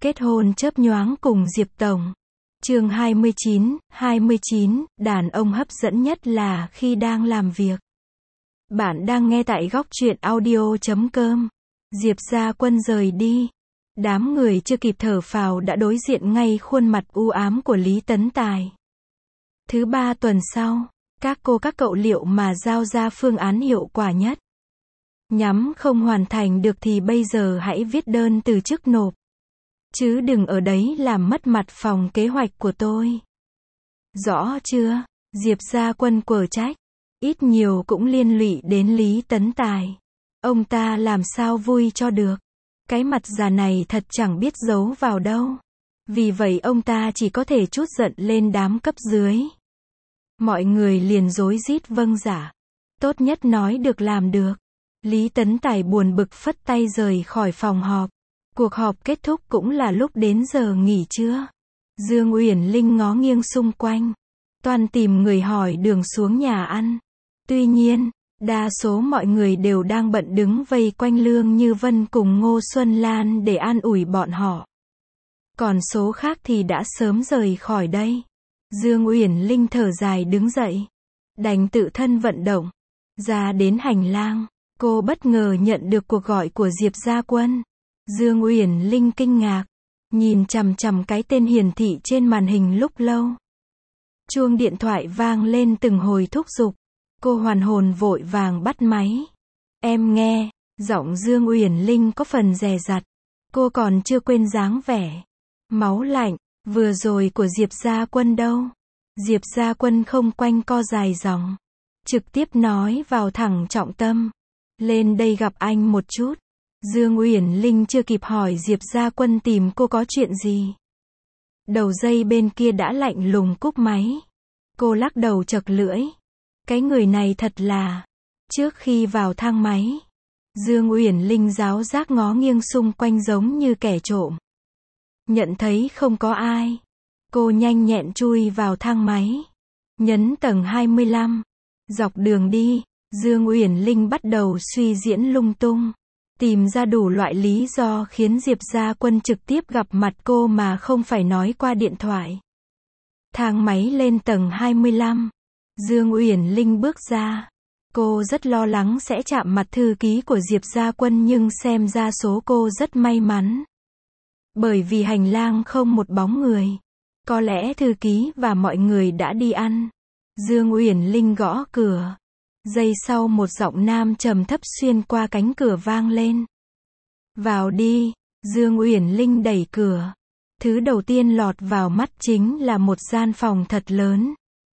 Kết hôn chớp nhoáng cùng Diệp Tổng. Chương 29, đàn ông hấp dẫn nhất là khi đang làm việc. Bạn đang nghe tại góc truyện audio.com. Diệp Gia Quân rời đi. Đám người chưa kịp thở phào đã đối diện ngay khuôn mặt u ám của Lý Tấn Tài. Thứ 3 tuần sau, các cô các cậu liệu mà giao ra phương án hiệu quả nhất. Nhắm không hoàn thành được thì bây giờ hãy viết đơn từ chức nộp. Chứ đừng ở đấy làm mất mặt phòng kế hoạch của tôi. Rõ chưa? Diệp Gia Quân quở trách. Ít nhiều cũng liên lụy đến Lý Tấn Tài. Ông ta làm sao vui cho được. Cái mặt già này thật chẳng biết giấu vào đâu. Vì vậy ông ta chỉ có thể trút giận lên đám cấp dưới. Mọi người liền rối rít vâng giả. Tốt nhất nói được làm được. Lý Tấn Tài buồn bực phất tay rời khỏi phòng họp. Cuộc họp kết thúc cũng là lúc đến giờ nghỉ trưa. Dương Uyển Linh ngó nghiêng xung quanh. Toan tìm người hỏi đường xuống nhà ăn. Tuy nhiên, đa số mọi người đều đang bận đứng vây quanh Lương Như Vân cùng Ngô Xuân Lan để an ủi bọn họ. Còn số khác thì đã sớm rời khỏi đây. Dương Uyển Linh thở dài đứng dậy. Đành tự thân vận động. Ra đến hành lang, cô bất ngờ nhận được cuộc gọi của Diệp Gia Quân. Dương Uyển Linh kinh ngạc, nhìn chằm chằm cái tên hiển thị trên màn hình lúc lâu. Chuông điện thoại vang lên từng hồi thúc giục. Cô hoàn hồn vội vàng bắt máy. Em nghe, giọng Dương Uyển Linh có phần dè dặt. Cô còn chưa quên dáng vẻ máu lạnh vừa rồi của Diệp Gia Quân đâu. Diệp Gia Quân không quanh co dài dòng, trực tiếp nói vào thẳng trọng tâm. Lên đây gặp anh một chút. Dương Uyển Linh chưa kịp hỏi Diệp Gia Quân tìm cô có chuyện gì. Đầu dây bên kia đã lạnh lùng cúp máy. Cô lắc đầu chật lưỡi. Cái người này thật là... Trước khi vào thang máy, Dương Uyển Linh giáo giác ngó nghiêng xung quanh giống như kẻ trộm. Nhận thấy không có ai, cô nhanh nhẹn chui vào thang máy. Nhấn tầng 25. Dọc đường đi, Dương Uyển Linh bắt đầu suy diễn lung tung. Tìm ra đủ loại lý do khiến Diệp Gia Quân trực tiếp gặp mặt cô mà không phải nói qua điện thoại. Thang máy lên tầng 25. Dương Uyển Linh bước ra. Cô rất lo lắng sẽ chạm mặt thư ký của Diệp Gia Quân nhưng xem ra số cô rất may mắn. Bởi vì hành lang không một bóng người. Có lẽ thư ký và mọi người đã đi ăn. Dương Uyển Linh gõ cửa. Giây sau một giọng nam trầm thấp xuyên qua cánh cửa vang lên. Vào đi. Dương Uyển Linh đẩy cửa. Thứ đầu tiên lọt vào mắt chính là một gian phòng thật lớn.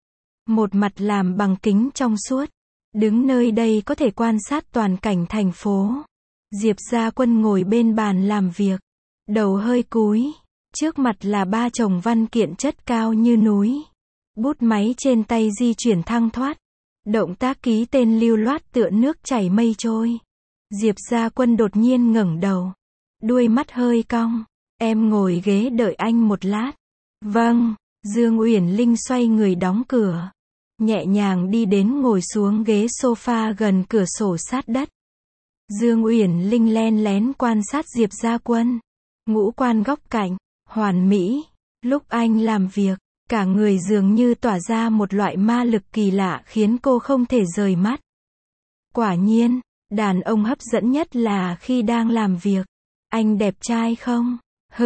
Một mặt làm bằng kính trong suốt. Đứng nơi đây có thể quan sát toàn cảnh thành phố. Diệp Gia Quân ngồi bên bàn làm việc. Đầu hơi cúi. Trước mặt là 3 chồng văn kiện chất cao như núi. Bút máy trên tay di chuyển thăng thoát. Động tác ký tên lưu loát tựa nước chảy mây trôi. Diệp Gia Quân đột nhiên ngẩng đầu. Đuôi mắt hơi cong. Em ngồi ghế đợi anh một lát. Vâng. Dương Uyển Linh xoay người đóng cửa. Nhẹ nhàng đi đến ngồi xuống ghế sofa gần cửa sổ sát đất. Dương Uyển Linh len lén quan sát Diệp Gia Quân. Ngũ quan góc cạnh, hoàn mỹ. Lúc anh làm việc, cả người dường như tỏa ra một loại ma lực kỳ lạ khiến cô không thể rời mắt. Quả nhiên, đàn ông hấp dẫn nhất là khi đang làm việc. Anh đẹp trai không?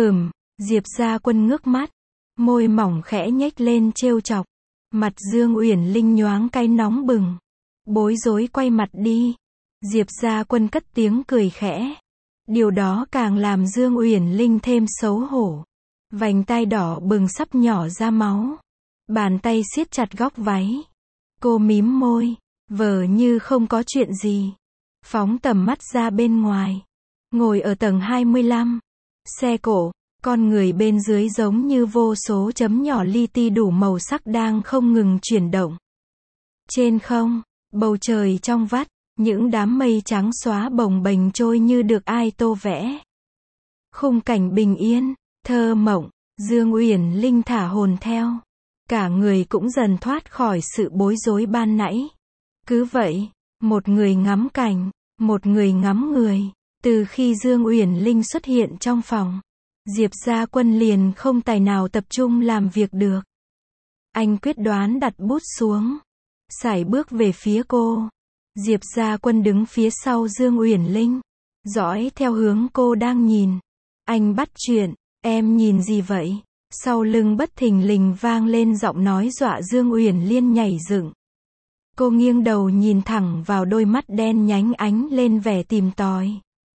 Diệp Gia Quân ngước mắt. Môi mỏng khẽ nhếch lên trêu chọc. Mặt Dương Uyển Linh nhoáng cái nóng bừng. Bối rối quay mặt đi. Diệp Gia Quân cất tiếng cười khẽ. Điều đó càng làm Dương Uyển Linh thêm xấu hổ. Vành tai đỏ bừng sắp nhỏ ra máu. Bàn tay siết chặt góc váy. Cô mím môi, vờ như không có chuyện gì. Phóng tầm mắt ra bên ngoài. Ngồi ở tầng 25. Xe cộ. Con người bên dưới giống như vô số chấm nhỏ li ti đủ màu sắc đang không ngừng chuyển động. Trên không, bầu trời trong vắt, những đám mây trắng xóa bồng bềnh trôi như được ai tô vẽ. Khung cảnh bình yên, thơ mộng, Dương Uyển Linh thả hồn theo. Cả người cũng dần thoát khỏi sự bối rối ban nãy. Cứ vậy, một người ngắm cảnh, một người ngắm người. Từ khi Dương Uyển Linh xuất hiện trong phòng, Diệp Gia Quân liền không tài nào tập trung làm việc được. Anh quyết đoán đặt bút xuống, sải bước về phía cô. Diệp Gia Quân đứng phía sau Dương Uyển Linh, dõi theo hướng cô đang nhìn. Anh bắt chuyện, em nhìn gì vậy? Sau lưng bất thình lình vang lên giọng nói dọa Dương Uyển Liên nhảy dựng. Cô nghiêng đầu nhìn thẳng vào đôi mắt đen nhánh ánh lên vẻ tìm tòi.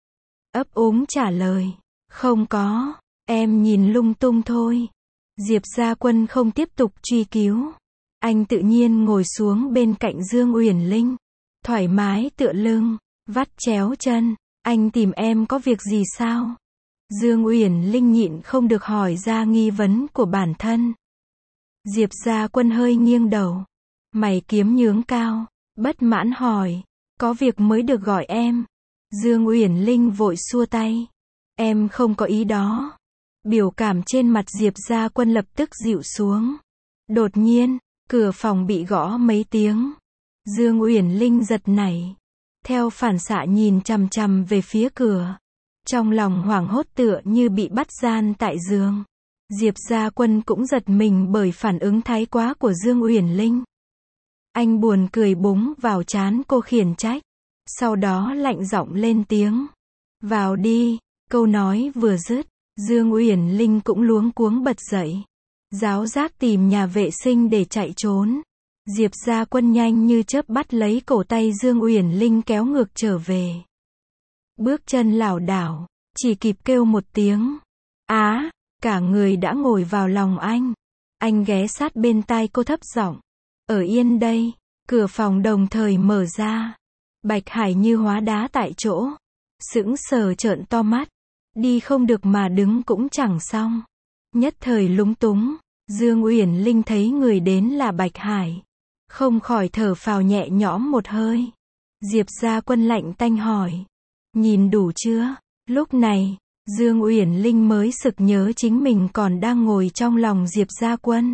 Ấp úng trả lời, không có, em nhìn lung tung thôi. Diệp Gia Quân không tiếp tục truy cứu. Anh tự nhiên ngồi xuống bên cạnh Dương Uyển Linh, thoải mái tựa lưng, vắt chéo chân. Anh tìm em có việc gì sao? Dương Uyển Linh nhịn không được hỏi ra nghi vấn của bản thân. Diệp Gia Quân hơi nghiêng đầu, mày kiếm nhướng cao, bất mãn hỏi, có việc mới được gọi em. Dương Uyển Linh vội xua tay, em không có ý đó. Biểu cảm trên mặt Diệp Gia Quân lập tức dịu xuống. Đột nhiên, cửa phòng bị gõ mấy tiếng. Dương Uyển Linh giật nảy, theo phản xạ nhìn chằm chằm về phía cửa. Trong lòng hoảng hốt tựa như bị bắt gian tại giường. Diệp Gia Quân cũng giật mình bởi phản ứng thái quá của Dương Uyển Linh. Anh buồn cười búng vào trán cô khiển trách. Sau đó lạnh giọng lên tiếng. Vào đi, câu nói vừa dứt, Dương Uyển Linh cũng luống cuống bật dậy. Ráo rác tìm nhà vệ sinh để chạy trốn. Diệp Gia Quân nhanh như chớp bắt lấy cổ tay Dương Uyển Linh kéo ngược trở về. Bước chân lảo đảo, chỉ kịp kêu một tiếng. Á, cả người đã ngồi vào lòng anh. Anh ghé sát bên tai cô thấp giọng. Ở yên đây, cửa phòng đồng thời mở ra. Bạch Hải như hóa đá tại chỗ. Sững sờ trợn to mắt. Đi không được mà đứng cũng chẳng xong. Nhất thời lúng túng, Dương Uyển Linh thấy người đến là Bạch Hải. Không khỏi thở phào nhẹ nhõm một hơi. Diệp Gia Quân lạnh tanh hỏi. Nhìn đủ chưa? Lúc này, Dương Uyển Linh mới sực nhớ chính mình còn đang ngồi trong lòng Diệp Gia Quân.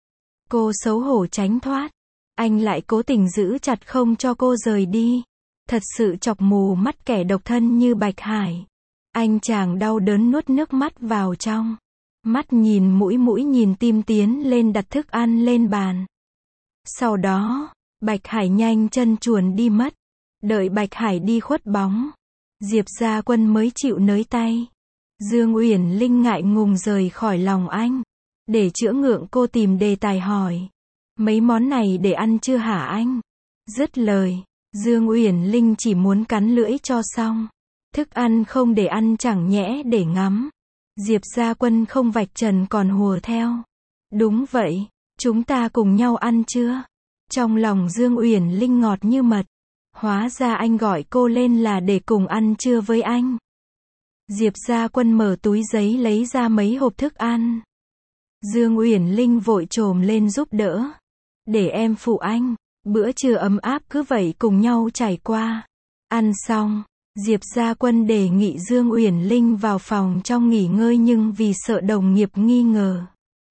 Cô xấu hổ tránh thoát. Anh lại cố tình giữ chặt không cho cô rời đi. Thật sự chọc mù mắt kẻ độc thân như Bạch Hải. Anh chàng đau đớn nuốt nước mắt vào trong. Mắt nhìn mũi nhìn tim tiến lên đặt thức ăn lên bàn. Sau đó, Bạch Hải nhanh chân chuồn đi mất. Đợi Bạch Hải đi khuất bóng, Diệp Gia Quân mới chịu nới tay. Dương Uyển Linh ngại ngùng rời khỏi lòng anh. Để chữa ngượng cô tìm đề tài hỏi. Mấy món này để ăn chưa hả anh? Dứt lời, Dương Uyển Linh chỉ muốn cắn lưỡi cho xong. Thức ăn không để ăn chẳng nhẽ để ngắm. Diệp Gia Quân không vạch trần còn hùa theo. Đúng vậy, chúng ta cùng nhau ăn chưa? Trong lòng Dương Uyển Linh ngọt như mật. Hóa ra anh gọi cô lên là để cùng ăn trưa với anh. Diệp Gia Quân mở túi giấy lấy ra mấy hộp thức ăn. Dương Uyển Linh vội chồm lên giúp đỡ. Để em phụ anh, bữa trưa ấm áp cứ vậy cùng nhau trải qua. Ăn xong, Diệp Gia Quân đề nghị Dương Uyển Linh vào phòng trong nghỉ ngơi nhưng vì sợ đồng nghiệp nghi ngờ.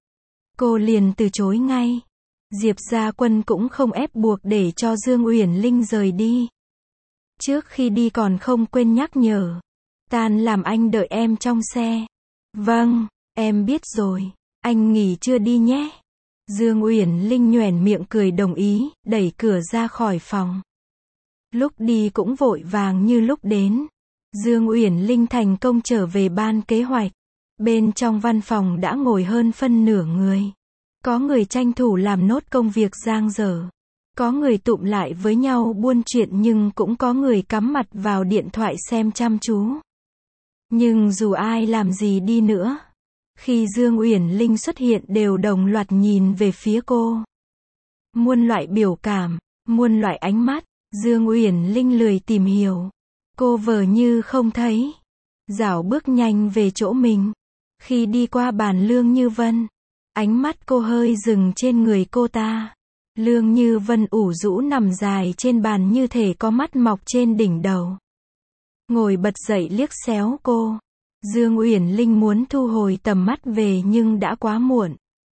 Cô liền từ chối ngay. Diệp Gia Quân cũng không ép buộc để cho Dương Uyển Linh rời đi. Trước khi đi còn không quên nhắc nhở. Tan làm anh đợi em trong xe. Vâng, em biết rồi, anh nghỉ trưa đi nhé. Dương Uyển Linh nhoẻn miệng cười đồng ý, đẩy cửa ra khỏi phòng. Lúc đi cũng vội vàng như lúc đến. Dương Uyển Linh thành công trở về ban kế hoạch. Bên trong văn phòng đã ngồi hơn phân nửa người. Có người tranh thủ làm nốt công việc dang dở. Có người tụm lại với nhau buôn chuyện nhưng cũng có người cắm mặt vào điện thoại xem chăm chú. Nhưng dù ai làm gì đi nữa, khi Dương Uyển Linh xuất hiện đều đồng loạt nhìn về phía cô. Muôn loại biểu cảm, muôn loại ánh mắt, Dương Uyển Linh lười tìm hiểu. Cô vờ như không thấy. Dảo bước nhanh về chỗ mình. Khi đi qua bàn Lương Như Vân, ánh mắt cô hơi dừng trên người cô ta. Lương Như Vân ủ rũ nằm dài trên bàn như thể có mắt mọc trên đỉnh đầu. Ngồi bật dậy liếc xéo cô. Dương Uyển Linh muốn thu hồi tầm mắt về nhưng đã quá muộn.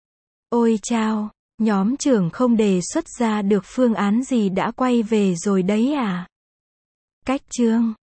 Ôi chao, nhóm trưởng không đề xuất ra được phương án gì đã quay về rồi đấy à? Cách chương